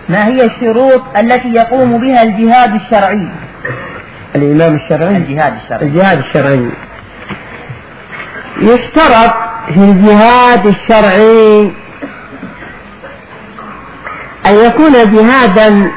ما هي الشروط التي يقوم بها الجهاد الشرعي؟ الإمام الشرعي، الجهاد الشرعي يشترط في الجهاد الشرعي أن يكون جهادا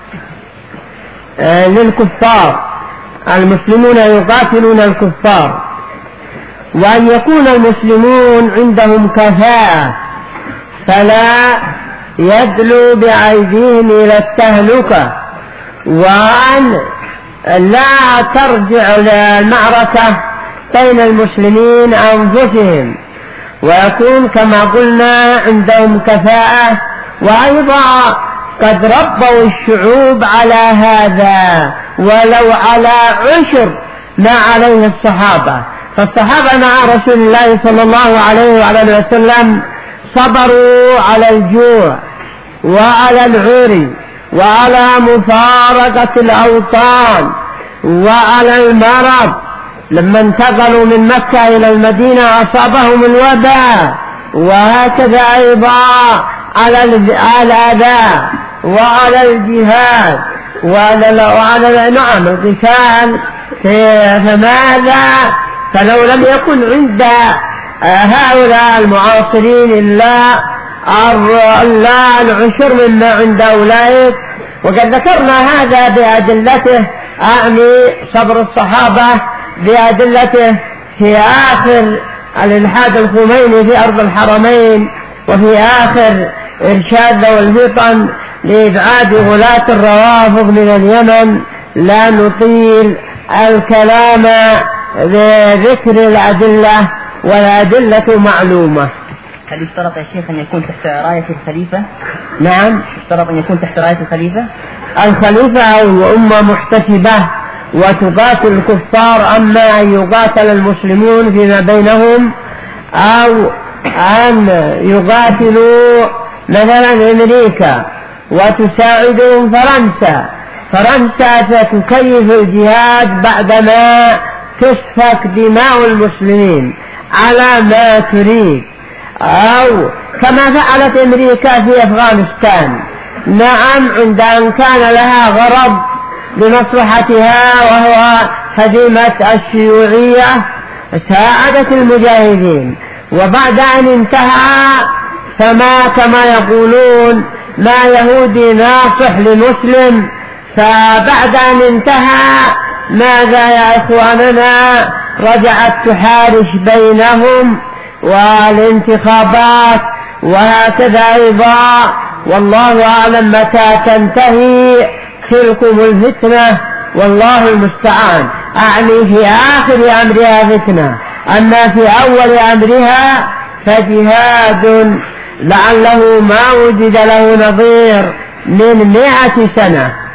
للكفار، المسلمون يقاتلون الكفار، وأن يكون المسلمون عندهم كفاءة فلا يدلوا بأيديهم إلى التهلكة، وأن لا ترجع المعركة بين المسلمين أنفسهم، ويكون كما قلنا عندهم كفاءة، وأيضا قد ربوا الشعوب على هذا ولو على عشر ما عليه الصحابة. فالصحابة مع رسول الله صلى الله عليه وعلى وسلم صبروا على الجوع وعلى العري وعلى مفارقة الأوطان وعلى المرض. لما انتقلوا من مكة إلى المدينة أصابهم الوباء، وهكذا أيضا على الأذى وعلى الجهاد وعلى القتال. فماذا؟ فلو لم يكن عند هؤلاء المعاصرين إلا العشر مما عند أولئك، وقد ذكرنا هذا بأدلته، أعني صبر الصحابة بأدلته في آخر الإلحاد الخميني في أرض الحرمين، وفي آخر إرشاد ذوي الفطن لإبعاد غلاة الروافض من اليمن. لا نطيل الكلام بذكر الأدلة، والأدلة معلومة. هل يشترط يا شيخ أن يكون تحت راية الخليفة؟ نعم، يشترط أن يكون تحت راية الخليفة. الخليفة أو أمة محتسبة وتقاتل الكفار، أما أن يقاتل المسلمون فيما بينهم أو أن يقاتلوا مثلا أمريكا وتساعدهم فرنسا ستكيف الجهاد بعدما تسفك دماء المسلمين على ما تريد، أو كما فعلت أمريكا في أفغانستان. نعم، عند أن كان لها غرض لمصلحتها وهو هزيمة الشيوعية ساعدت المجاهدين، وبعد أن انتهى فما كما يقولون ما يهودي ناصح لمسلم، فبعد أن انتهى ماذا يا إخواننا؟ رجعت تحارش بينهم والانتخابات، وهكذا أيضا والله أعلم متى تنتهي تلكم الفتنة، والله المستعان. أعني في آخر أمرها فتنة، أما في أول أمرها فجهاد لعله ما وجد له نظير من 100 سنة.